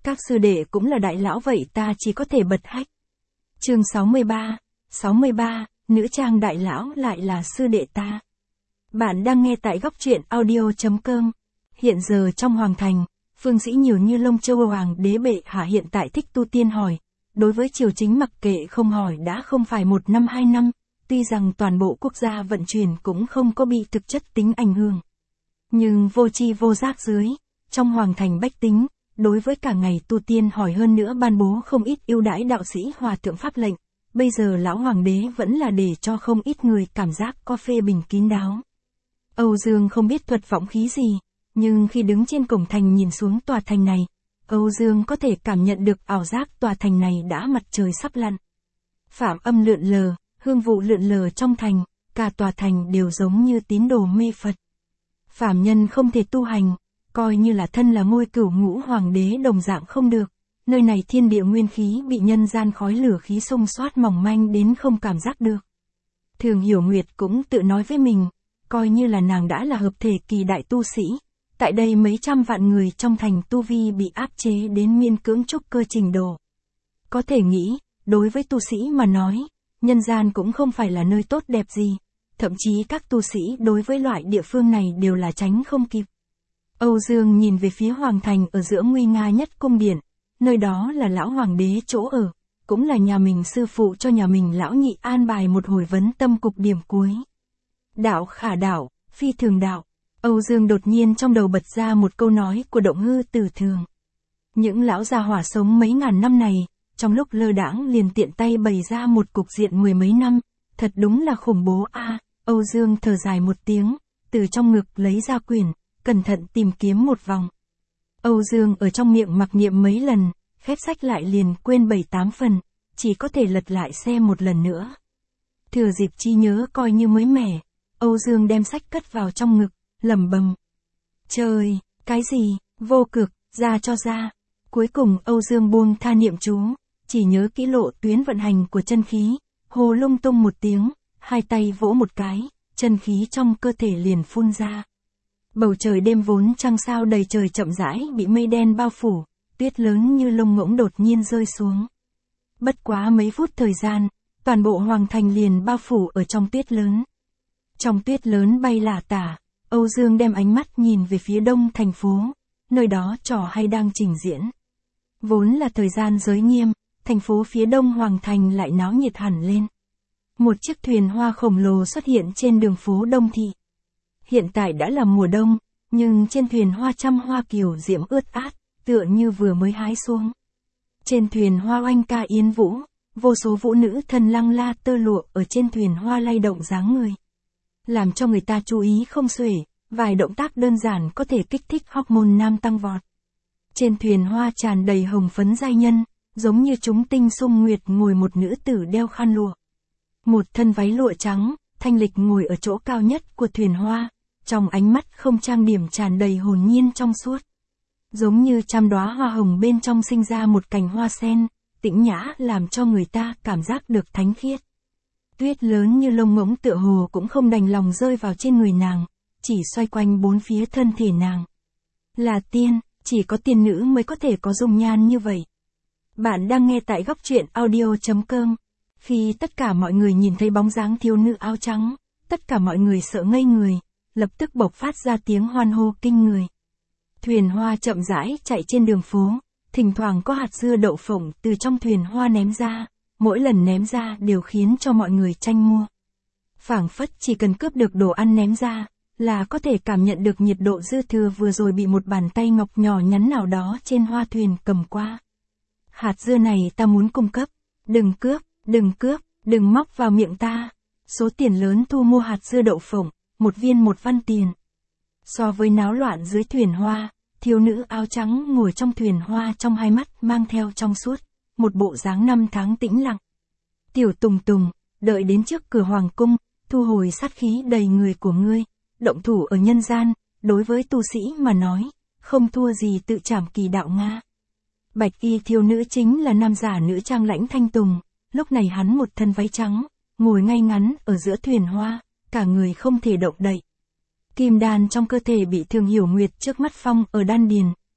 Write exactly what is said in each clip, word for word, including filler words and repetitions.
Các sư đệ cũng là đại lão vậy ta chỉ có thể bật hách. Chương sáu mươi ba, sáu mươi ba, nữ trang đại lão lại là sư đệ ta. Bạn đang nghe tại góc truyện audio.com. Hiện giờ trong hoàng thành, phương sĩ nhiều như lông châu hoàng đế bệ hạ hiện tại thích tu tiên hỏi. Đối với triều chính mặc kệ không hỏi đã không phải một năm hai năm, tuy rằng toàn bộ quốc gia vận chuyển cũng không có bị thực chất tính ảnh hưởng. Nhưng vô tri vô giác dưới, trong hoàng thành bách tính, đối với cả ngày tu tiên hỏi hơn nữa ban bố không ít ưu đãi đạo sĩ hòa thượng pháp lệnh, bây giờ lão hoàng đế vẫn là để cho không ít người cảm giác có phê bình kín đáo. Âu Dương không biết thuật vọng khí gì, nhưng khi đứng trên cổng thành nhìn xuống tòa thành này, Âu Dương có thể cảm nhận được ảo giác tòa thành này đã mặt trời sắp lặn. Phạm âm lượn lờ, hương vụ lượn lờ trong thành, cả tòa thành đều giống như tín đồ mê Phật. Phạm nhân không thể tu hành, coi như là thân là ngôi cửu ngũ hoàng đế đồng dạng không được. Nơi này thiên địa nguyên khí bị nhân gian khói lửa khí xông xoát mỏng manh đến không cảm giác được. Thường Hiểu Nguyệt cũng tự nói với mình, coi như là nàng đã là hợp thể kỳ đại tu sĩ. Tại đây mấy trăm vạn người trong thành tu vi bị áp chế đến miên cưỡng trúc cơ trình độ. Có thể nghĩ, đối với tu sĩ mà nói, nhân gian cũng không phải là nơi tốt đẹp gì. Thậm chí các tu sĩ đối với loại địa phương này đều là tránh không kịp. Âu Dương nhìn về phía hoàng thành ở giữa nguy nga nhất cung điện, nơi đó là lão hoàng đế chỗ ở, cũng là nhà mình sư phụ cho nhà mình lão nhị an bài một hồi vấn tâm cục điểm cuối. Đạo khả đạo, phi thường đạo. Âu Dương đột nhiên trong đầu bật ra một câu nói của Động Hư Tử Thường. Những lão già hỏa sống mấy ngàn năm này, trong lúc lơ đãng liền tiện tay bày ra một cục diện mười mấy năm, thật đúng là khủng bố a. À, Âu Dương thở dài một tiếng, từ trong ngực lấy ra quyển, cẩn thận tìm kiếm một vòng. Âu Dương ở trong miệng mặc niệm mấy lần, khép sách lại liền quên bảy tám phần, chỉ có thể lật lại xem một lần nữa. Thừa dịp chi nhớ coi như mới mẻ, Âu Dương đem sách cất vào trong ngực, lẩm bẩm. Trời, cái gì, vô cực, ra cho ra. Cuối cùng Âu Dương buông tha niệm chú, chỉ nhớ kỹ lộ tuyến vận hành của chân khí, hồ lung tung một tiếng, hai tay vỗ một cái, chân khí trong cơ thể liền phun ra. Bầu trời đêm vốn trăng sao đầy trời chậm rãi bị mây đen bao phủ, tuyết lớn như lông ngỗng đột nhiên rơi xuống. Bất quá mấy phút thời gian, toàn bộ hoàng thành liền bao phủ ở trong tuyết lớn. Trong tuyết lớn bay lả tả, Âu Dương đem ánh mắt nhìn về phía đông thành phố, nơi đó trò hay đang trình diễn. Vốn là thời gian giới nghiêm, thành phố phía đông hoàng thành lại náo nhiệt hẳn lên. Một chiếc thuyền hoa khổng lồ xuất hiện trên đường phố Đông Thị. Hiện tại đã là mùa đông, nhưng trên thuyền hoa trăm hoa kiều diễm ướt át, tựa như vừa mới hái xuống. Trên thuyền hoa oanh ca yến vũ, vô số vũ nữ thân lăng la tơ lụa ở trên thuyền hoa lay động dáng người. Làm cho người ta chú ý không xuể, vài động tác đơn giản có thể kích thích hormone nam tăng vọt. Trên thuyền hoa tràn đầy hồng phấn giai nhân, giống như chúng tinh sung nguyệt ngồi một nữ tử đeo khăn lụa. Một thân váy lụa trắng, thanh lịch ngồi ở chỗ cao nhất của thuyền hoa, trong ánh mắt không trang điểm tràn đầy hồn nhiên trong suốt. Giống như trăm đóa hoa hồng bên trong sinh ra một cành hoa sen, tĩnh nhã làm cho người ta cảm giác được thánh khiết. Tuyết lớn như lông ngỗng tựa hồ cũng không đành lòng rơi vào trên người nàng, chỉ xoay quanh bốn phía thân thể nàng. Là tiên, chỉ có tiên nữ mới có thể có dung nhan như vậy. Bạn đang nghe tại góc truyện audio.com. Khi tất cả mọi người nhìn thấy bóng dáng thiếu nữ áo trắng, tất cả mọi người sợ ngây người, lập tức bộc phát ra tiếng hoan hô kinh người. Thuyền hoa chậm rãi chạy trên đường phố, thỉnh thoảng có hạt dưa đậu phộng từ trong thuyền hoa ném ra, mỗi lần ném ra đều khiến cho mọi người tranh mua. Phảng phất chỉ cần cướp được đồ ăn ném ra, là có thể cảm nhận được nhiệt độ dư thừa vừa rồi bị một bàn tay ngọc nhỏ nhắn nào đó trên hoa thuyền cầm qua. Hạt dưa này ta muốn cung cấp, đừng cướp, đừng cướp, đừng móc vào miệng ta. Số tiền lớn thu mua hạt dưa đậu phộng, một viên một văn tiền. So với náo loạn dưới thuyền hoa, thiếu nữ áo trắng ngồi trong thuyền hoa trong hai mắt mang theo trong suốt, một bộ dáng năm tháng tĩnh lặng. Tiểu Tùng Tùng, đợi đến trước cửa hoàng cung, thu hồi sát khí đầy người của ngươi, động thủ ở nhân gian, đối với tu sĩ mà nói, không thua gì tự trảm kỳ đạo Nga. Bạch y thiếu nữ chính là nam giả nữ trang Lãnh Thanh Tùng, lúc này hắn một thân váy trắng, ngồi ngay ngắn ở giữa thuyền hoa, cả người không thể động đậy. Kim đan trong cơ thể bị Thường Hiểu Nguyệt trước mắt phong ở đan điền,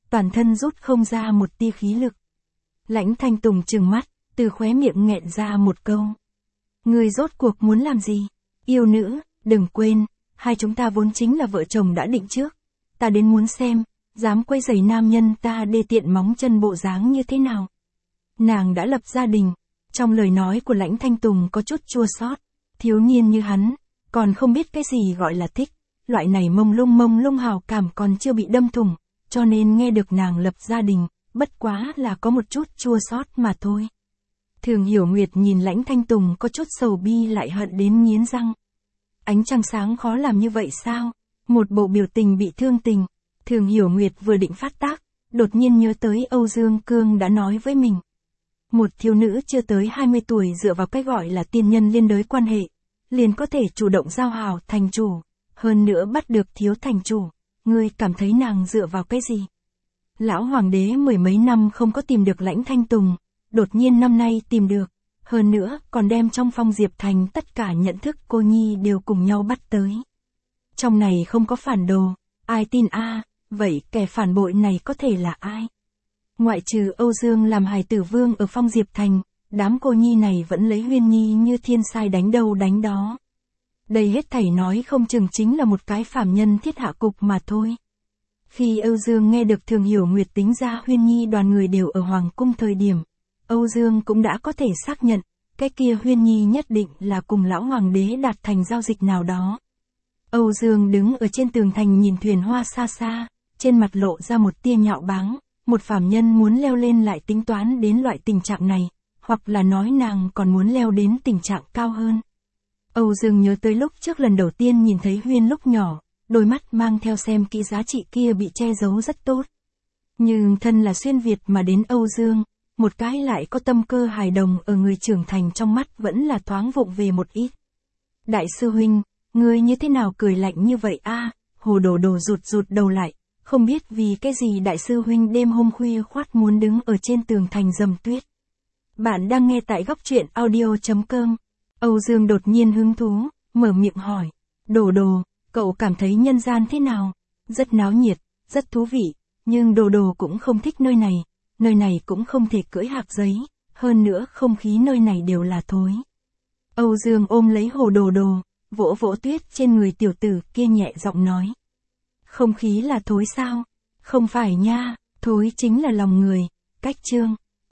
toàn thân rút không ra một tia khí lực. Lãnh Thanh Tùng trừng mắt, từ khóe miệng nghẹn ra một câu. Ngươi rốt cuộc muốn làm gì? Yêu nữ, đừng quên, hai chúng ta vốn chính là vợ chồng đã định trước. Ta đến muốn xem, dám quấy rầy nam nhân ta đê tiện móng chân bộ dáng như thế nào. Nàng đã lập gia đình, trong lời nói của Lãnh Thanh Tùng có chút chua xót. Thiếu niên như hắn, còn không biết cái gì gọi là thích, loại này mông lung mông lung hào cảm còn chưa bị đâm thủng, cho nên nghe được nàng lập gia đình, bất quá là có một chút chua xót mà thôi. Thường Hiểu Nguyệt nhìn Lãnh Thanh Tùng có chút sầu bi lại hận đến nghiến răng. Ánh trăng sáng khó làm như vậy sao? Một bộ biểu tình bị thương tình. Thường Hiểu Nguyệt vừa định phát tác, đột nhiên nhớ tới Âu Dương Cương đã nói với mình. Một thiếu nữ chưa tới hai mươi tuổi dựa vào cái gọi là tiên nhân liên đới quan hệ, liền có thể chủ động giao hảo thành chủ, hơn nữa bắt được thiếu thành chủ. Ngươi cảm thấy nàng dựa vào cái gì? Lão hoàng đế mười mấy năm không có tìm được Lãnh Thanh Tùng, đột nhiên năm nay tìm được, hơn nữa còn đem trong Phong Diệp Thành tất cả nhận thức cô nhi đều cùng nhau bắt tới. Trong này không có phản đồ, ai tin a? Vậy kẻ phản bội này có thể là ai? Ngoại trừ Âu Dương làm hài tử vương ở Phong Diệp Thành, đám cô nhi này vẫn lấy Huyên Nhi như thiên sai đánh đâu đánh đó. Đây hết thảy nói không chừng chính là một cái phàm nhân thiết hạ cục mà thôi. Khi Âu Dương nghe được Thường Hiểu Nguyệt tính ra Huyên Nhi đoàn người đều ở Hoàng Cung thời điểm, Âu Dương cũng đã có thể xác nhận, cái kia Huyên Nhi nhất định là cùng lão hoàng đế đạt thành giao dịch nào đó. Âu Dương đứng ở trên tường thành nhìn thuyền hoa xa xa, trên mặt lộ ra một tia nhạo báng, một phàm nhân muốn leo lên lại tính toán đến loại tình trạng này, hoặc là nói nàng còn muốn leo đến tình trạng cao hơn. Âu Dương nhớ tới lúc trước lần đầu tiên nhìn thấy Huyên lúc nhỏ, đôi mắt mang theo xem kỹ giá trị kia bị che giấu rất tốt. Nhưng thân là xuyên Việt mà đến Âu Dương, một cái lại có tâm cơ hài đồng ở người trưởng thành trong mắt vẫn là thoáng vụng về một ít. Đại sư huynh, ngươi như thế nào cười lạnh như vậy a? Hồ Đồ Đồ rụt rụt đầu lại, không biết vì cái gì đại sư huynh đêm hôm khuya khoắt muốn đứng ở trên tường thành dầm tuyết. Bạn đang nghe tại góc truyện audio chấm com. Âu Dương đột nhiên hứng thú, mở miệng hỏi. Đồ Đồ, cậu cảm thấy nhân gian thế nào? Rất náo nhiệt, rất thú vị, nhưng Đồ Đồ cũng không thích nơi này, nơi này cũng không thể cưỡi hạc giấy, hơn nữa không khí nơi này đều là thối. Âu Dương ôm lấy Hồ Đồ Đồ, vỗ vỗ tuyết trên người tiểu tử kia nhẹ giọng nói. Không khí là thối sao? Không phải nha, thối chính là lòng người. Cách chương.